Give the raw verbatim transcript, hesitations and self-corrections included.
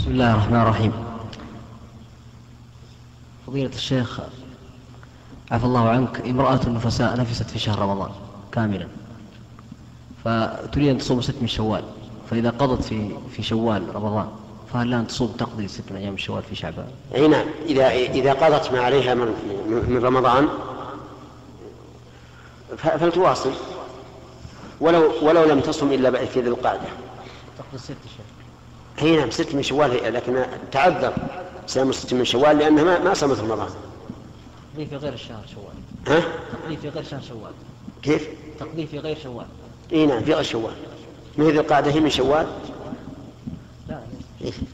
بسم الله الرحمن الرحيم. فضيلة الشيخ عفى الله عنك، امرأة نفساء نفست في شهر رمضان كاملا، فتريد أن تصوم ست من شوال، فإذا قضت في في شوال رمضان فهل لها أن تصوم تقضي ست من أيام الشوال في شعبان؟ أي نعم، إذا إذا قضت ما عليها من, من رمضان فلتواصل، ولو ولو لم تصم إلا في ذي القعدة. تقضي ست شهور. أي نعم، ست من شوال، لكن تعذر صيام ست من شوال لأنها ما, ما صامت رمضان. تقضي في غير الشهر شوال. ها؟ تقضي في غير شهر شوال. كيف؟ تقضي في غير شوال. اي نعم، في غير شوال. من ذي القعدة هي من شوال. لا. إيه؟